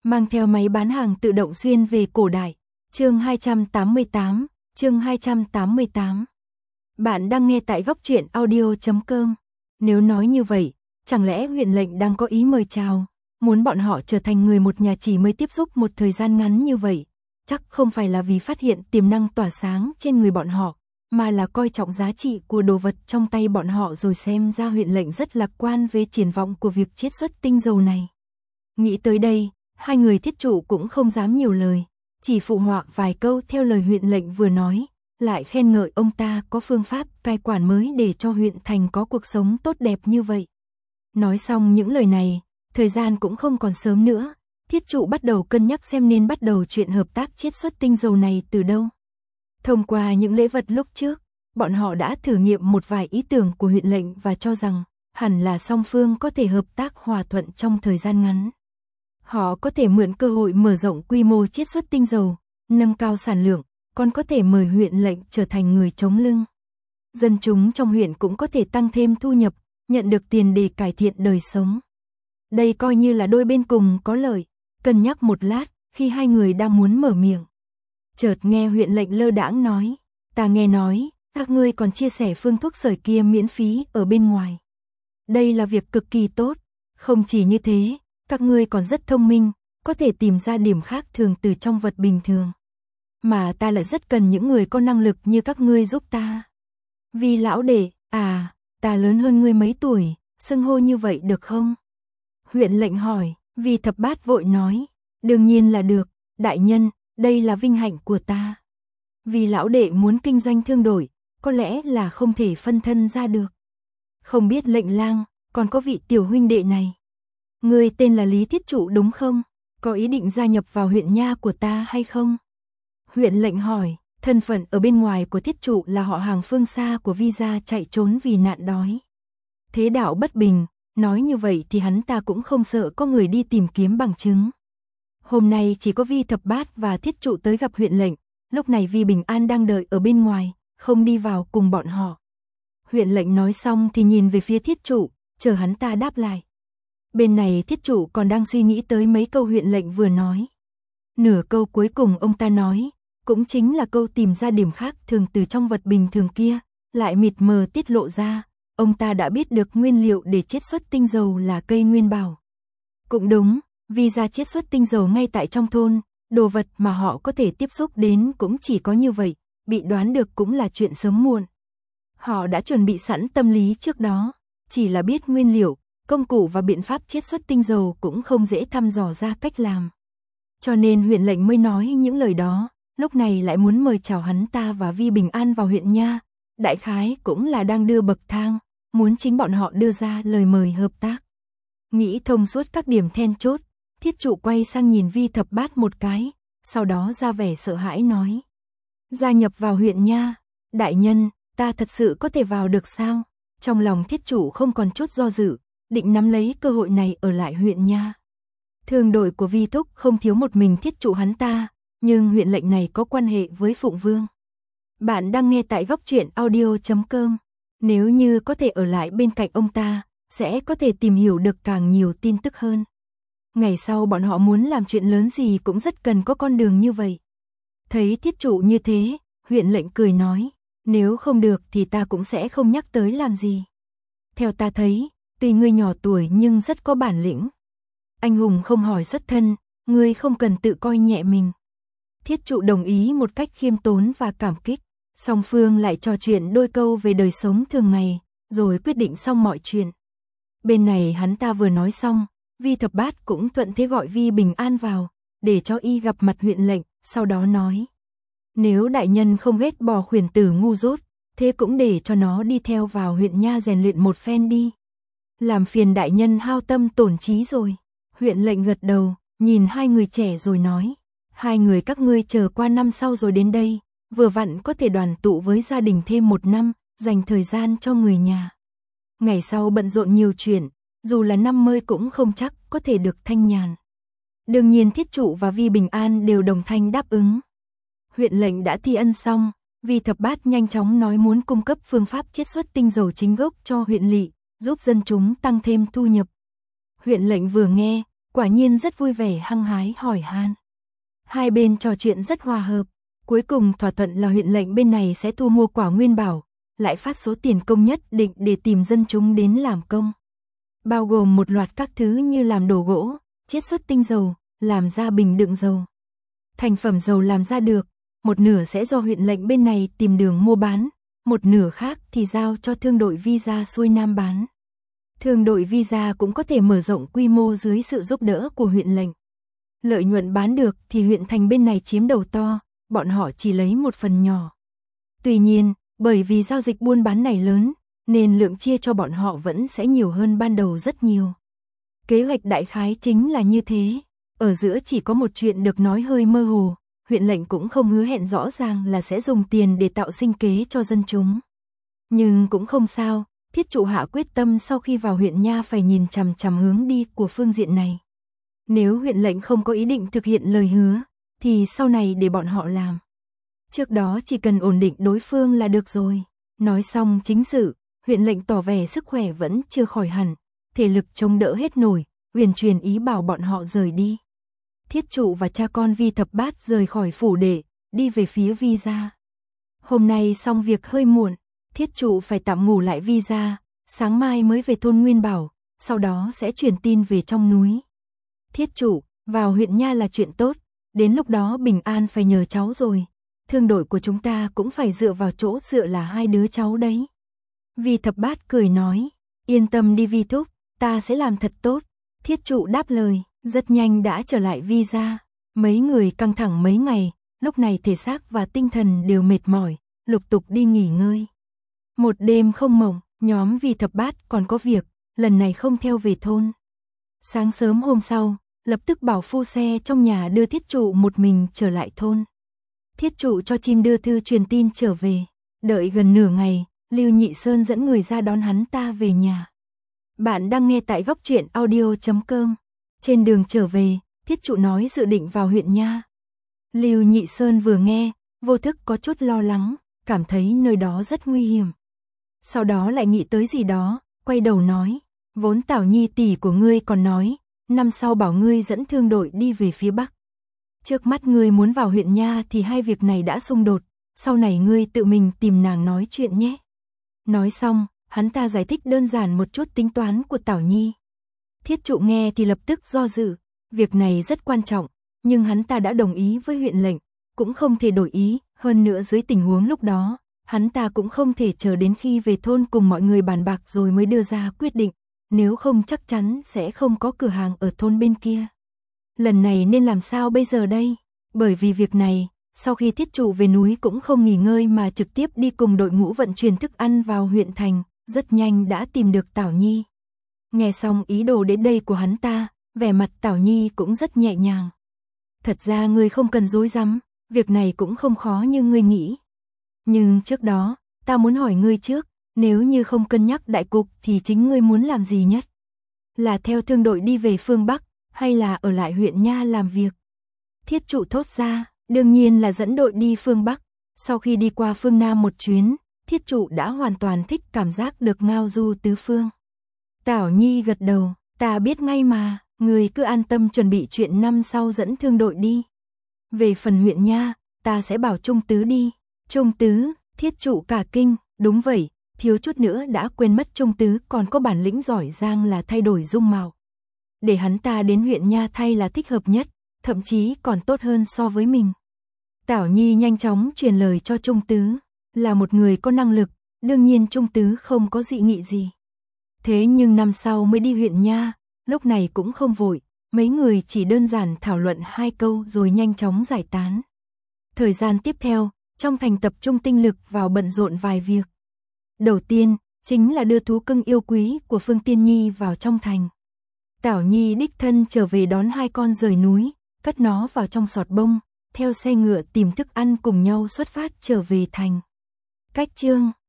mang theo máy bán hàng tự động xuyên về cổ đại. Chương 288. Bạn đang nghe tại góc truyện audio.com. Nếu nói như vậy, chẳng lẽ huyện lệnh đang có ý mời chào, muốn bọn họ trở thành người một nhà chỉ mới tiếp xúc một thời gian ngắn như vậy? Chắc không phải là vì phát hiện tiềm năng tỏa sáng trên người bọn họ, mà là coi trọng giá trị của đồ vật trong tay bọn họ rồi xem ra huyện lệnh rất lạc quan về triển vọng của việc chiết xuất tinh dầu này. Nghĩ tới đây, hai người thiết trụ cũng không dám nhiều lời, chỉ phụ họa vài câu theo lời huyện lệnh vừa nói, lại khen ngợi ông ta có phương pháp cai quản mới để cho huyện thành có cuộc sống tốt đẹp như vậy. Nói xong những lời này, thời gian cũng không còn sớm nữa, thiết trụ bắt đầu cân nhắc xem nên bắt đầu chuyện hợp tác chiết xuất tinh dầu này từ đâu. Thông qua những lễ vật lúc trước, bọn họ đã thử nghiệm một vài ý tưởng của huyện lệnh và cho rằng hẳn là song phương có thể hợp tác hòa thuận trong thời gian ngắn. Họ có thể mượn cơ hội mở rộng quy mô chiết xuất tinh dầu, nâng cao sản lượng, còn có thể mời huyện lệnh trở thành người chống lưng. Dân chúng trong huyện cũng có thể tăng thêm thu nhập, nhận được tiền để cải thiện đời sống. Đây coi như là đôi bên cùng có lợi. Cân nhắc một lát, khi hai người đang muốn mở miệng, chợt nghe huyện lệnh lơ đãng nói, ta nghe nói, các ngươi còn chia sẻ phương thuốc sởi kia miễn phí ở bên ngoài. Đây là việc cực kỳ tốt, không chỉ như thế, các ngươi còn rất thông minh, có thể tìm ra điểm khác thường từ trong vật bình thường. Mà ta lại rất cần những người có năng lực như các ngươi giúp ta. Vì lão đệ, ta lớn hơn ngươi mấy tuổi, xưng hô như vậy được không? Huyện lệnh hỏi, vì thập bát vội nói, đương nhiên là được, đại nhân, đây là vinh hạnh của ta. Vì lão đệ muốn kinh doanh thương đổi, có lẽ là không thể phân thân ra được. Không biết lệnh lang, còn có vị tiểu huynh đệ này. Ngươi tên là Lý Thiết Trụ đúng không? Có ý định gia nhập vào huyện nha của ta hay không? Huyện lệnh hỏi, thân phận ở bên ngoài của Thiết Trụ là họ hàng phương xa của Vi gia chạy trốn vì nạn đói. Thế đạo bất bình, nói như vậy thì hắn ta cũng không sợ có người đi tìm kiếm bằng chứng. Hôm nay chỉ có Vi Thập Bát và Thiết Trụ tới gặp huyện lệnh, lúc này Vi Bình An đang đợi ở bên ngoài, không đi vào cùng bọn họ. Huyện lệnh nói xong thì nhìn về phía Thiết Trụ, chờ hắn ta đáp lại. Bên này Thiết Trụ còn đang suy nghĩ tới mấy câu huyện lệnh vừa nói. Nửa câu cuối cùng ông ta nói, cũng chính là câu tìm ra điểm khác thường từ trong vật bình thường kia, lại mịt mờ tiết lộ ra, ông ta đã biết được nguyên liệu để chiết xuất tinh dầu là cây nguyên bảo. Cũng đúng, vì ra chiết xuất tinh dầu ngay tại trong thôn, đồ vật mà họ có thể tiếp xúc đến cũng chỉ có như vậy, bị đoán được cũng là chuyện sớm muộn. Họ đã chuẩn bị sẵn tâm lý trước đó, chỉ là biết nguyên liệu, công cụ và biện pháp chiết xuất tinh dầu cũng không dễ thăm dò ra cách làm. Cho nên huyện lệnh mới nói những lời đó, lúc này lại muốn mời chào hắn ta và Vi Bình An vào huyện nha, đại khái cũng là đang đưa bậc thang, muốn chính bọn họ đưa ra lời mời hợp tác. Nghĩ thông suốt các điểm then chốt, Thiết Trụ quay sang nhìn Vi Thập Bát một cái, sau đó ra vẻ sợ hãi nói. Gia nhập vào huyện nha, đại nhân, ta thật sự có thể vào được sao? Trong lòng Thiết Trụ không còn chút do dự, định nắm lấy cơ hội này ở lại huyện nha. Thương đội của Vi Thúc không thiếu một mình Thiết Trụ hắn ta, nhưng huyện lệnh này có quan hệ với Phụng Vương. Bạn đang nghe tại góc truyện audio.com. Nếu như có thể ở lại bên cạnh ông ta, sẽ có thể tìm hiểu được càng nhiều tin tức hơn. Ngày sau bọn họ muốn làm chuyện lớn gì cũng rất cần có con đường như vậy. Thấy Thiết Trụ như thế, huyện lệnh cười nói, nếu không được thì ta cũng sẽ không nhắc tới làm gì. Theo ta thấy, tuy ngươi nhỏ tuổi nhưng rất có bản lĩnh. Anh hùng không hỏi xuất thân, ngươi không cần tự coi nhẹ mình. Thiết Trụ đồng ý một cách khiêm tốn và cảm kích. Song phương lại trò chuyện đôi câu về đời sống thường ngày, rồi quyết định xong mọi chuyện. Bên này hắn ta vừa nói xong, Vi Thập Bát cũng thuận thế gọi Vi Bình An vào, để cho y gặp mặt huyện lệnh, sau đó nói. Nếu đại nhân không ghét bỏ khuyển tử ngu dốt, thế cũng để cho nó đi theo vào huyện nha rèn luyện một phen đi. Làm phiền đại nhân hao tâm tổn trí rồi. Huyện lệnh gật đầu, nhìn hai người trẻ rồi nói. Hai người các ngươi chờ qua năm sau rồi đến đây, vừa vặn có thể đoàn tụ với gia đình thêm một năm, dành thời gian cho người nhà. Ngày sau bận rộn nhiều chuyện, dù là năm mới cũng không chắc có thể được thanh nhàn. Đương nhiên Thiết Trụ và Vi Bình An đều đồng thanh đáp ứng. Huyện lệnh đã thi ân xong, Vi Thập Bát nhanh chóng nói muốn cung cấp phương pháp chiết xuất tinh dầu chính gốc cho huyện lỵ, giúp dân chúng tăng thêm thu nhập. Huyện lệnh vừa nghe, quả nhiên rất vui vẻ hăng hái hỏi han. Hai bên trò chuyện rất hòa hợp, cuối cùng thỏa thuận là huyện lệnh bên này sẽ thu mua quả nguyên bảo, lại phát số tiền công nhất định để tìm dân chúng đến làm công. Bao gồm một loạt các thứ như làm đồ gỗ, chiết xuất tinh dầu, làm ra bình đựng dầu. Thành phẩm dầu làm ra được, một nửa sẽ do huyện lệnh bên này tìm đường mua bán, một nửa khác thì giao cho thương đội Visa xuôi Nam bán. Thương đội Visa cũng có thể mở rộng quy mô dưới sự giúp đỡ của huyện lệnh. Lợi nhuận bán được thì huyện thành bên này chiếm đầu to, bọn họ chỉ lấy một phần nhỏ. Tuy nhiên, bởi vì giao dịch buôn bán này lớn, nên lượng chia cho bọn họ vẫn sẽ nhiều hơn ban đầu rất nhiều. Kế hoạch đại khái chính là như thế, ở giữa chỉ có một chuyện được nói hơi mơ hồ, huyện lệnh cũng không hứa hẹn rõ ràng là sẽ dùng tiền để tạo sinh kế cho dân chúng. Nhưng cũng không sao, Thiết Trụ hạ quyết tâm sau khi vào huyện nha phải nhìn chằm chằm hướng đi của phương diện này. Nếu huyện lệnh không có ý định thực hiện lời hứa, thì sau này để bọn họ làm. Trước đó chỉ cần ổn định đối phương là được rồi. Nói xong chính sự, huyện lệnh tỏ vẻ sức khỏe vẫn chưa khỏi hẳn, thể lực chống đỡ hết nổi, uyển truyền ý bảo bọn họ rời đi. Thiết Trụ và cha con Vi Thập Bát rời khỏi phủ đệ, đi về phía Vi gia. Hôm nay xong việc hơi muộn, Thiết Trụ phải tạm ngủ lại Vi gia, sáng mai mới về thôn Nguyên Bảo, sau đó sẽ truyền tin về trong núi. Thiết Trụ, vào huyện nha là chuyện tốt, đến lúc đó bình an phải nhờ cháu rồi. Thương đội của chúng ta cũng phải dựa vào chỗ dựa là hai đứa cháu đấy. Vi Thập Bát cười nói, yên tâm đi Vi thúc, ta sẽ làm thật tốt. Thiết Trụ đáp lời, rất nhanh đã trở lại Vi gia. Mấy người căng thẳng mấy ngày, lúc này thể xác và tinh thần đều mệt mỏi, lục tục đi nghỉ ngơi. Một đêm không mộng, nhóm Vi Thập Bát còn có việc, lần này không theo về thôn. Sáng sớm hôm sau, lập tức bảo phu xe trong nhà đưa Thiết Trụ một mình trở lại thôn. Thiết Trụ cho chim đưa thư truyền tin trở về, đợi gần nửa ngày, Lưu Nhị Sơn dẫn người ra đón hắn ta về nhà. Bạn đang nghe tại Góc Truyện Audio.com. Trên đường trở về, Thiết Trụ nói dự định vào huyện nha. Lưu Nhị Sơn vừa nghe, vô thức có chút lo lắng, cảm thấy nơi đó rất nguy hiểm. Sau đó lại nghĩ tới gì đó, quay đầu nói, vốn Tảo Nhi tỷ của ngươi còn nói, năm sau bảo ngươi dẫn thương đội đi về phía Bắc. Trước mắt ngươi muốn vào huyện nha thì hai việc này đã xung đột, sau này ngươi tự mình tìm nàng nói chuyện nhé. Nói xong, hắn ta giải thích đơn giản một chút tính toán của Tảo Nhi. Thiết Trụ nghe thì lập tức do dự, việc này rất quan trọng, nhưng hắn ta đã đồng ý với huyện lệnh, cũng không thể đổi ý, hơn nữa dưới tình huống lúc đó, hắn ta cũng không thể chờ đến khi về thôn cùng mọi người bàn bạc rồi mới đưa ra quyết định, nếu không chắc chắn sẽ không có cửa hàng ở thôn bên kia. Lần này nên làm sao bây giờ đây? Bởi vì việc này, sau khi Thiết Trụ về núi cũng không nghỉ ngơi mà trực tiếp đi cùng đội ngũ vận chuyển thức ăn vào huyện thành, rất nhanh đã tìm được Tảo Nhi. Nghe xong ý đồ đến đây của hắn ta, vẻ mặt Tảo Nhi cũng rất nhẹ nhàng. Thật ra ngươi không cần rối rắm, việc này cũng không khó như ngươi nghĩ. Nhưng trước đó, ta muốn hỏi ngươi trước, nếu như không cân nhắc đại cục thì chính ngươi muốn làm gì nhất? Là theo thương đội đi về phương Bắc, hay là ở lại huyện nha làm việc? Thiết Trụ thốt ra, đương nhiên là dẫn đội đi phương Bắc. Sau khi đi qua phương Nam một chuyến, Thiết Trụ đã hoàn toàn thích cảm giác được ngao du tứ phương. Tảo Nhi gật đầu, ta biết ngay mà, người cứ an tâm chuẩn bị chuyện năm sau dẫn thương đội đi. Về phần huyện nha, ta sẽ bảo Trung Tứ đi. Trung Tứ, Thiết Trụ cả kinh, đúng vậy, thiếu chút nữa đã quên mất Trung Tứ còn có bản lĩnh giỏi giang là thay đổi dung mạo. Để hắn ta đến huyện nha thay là thích hợp nhất, thậm chí còn tốt hơn so với mình. Tảo Nhi nhanh chóng truyền lời cho Trung Tứ, là một người có năng lực, đương nhiên Trung Tứ không có dị nghị gì. Thế nhưng năm sau mới đi huyện nha, lúc này cũng không vội, mấy người chỉ đơn giản thảo luận hai câu rồi nhanh chóng giải tán. Thời gian tiếp theo, trong thành tập trung tinh lực vào bận rộn vài việc. Đầu tiên, chính là đưa thú cưng yêu quý của Phương Tiên Nhi vào trong thành. Tảo Nhi đích thân trở về đón hai con rời núi, cất nó vào trong sọt bông, theo xe ngựa tìm thức ăn cùng nhau xuất phát trở về thành. Cách chương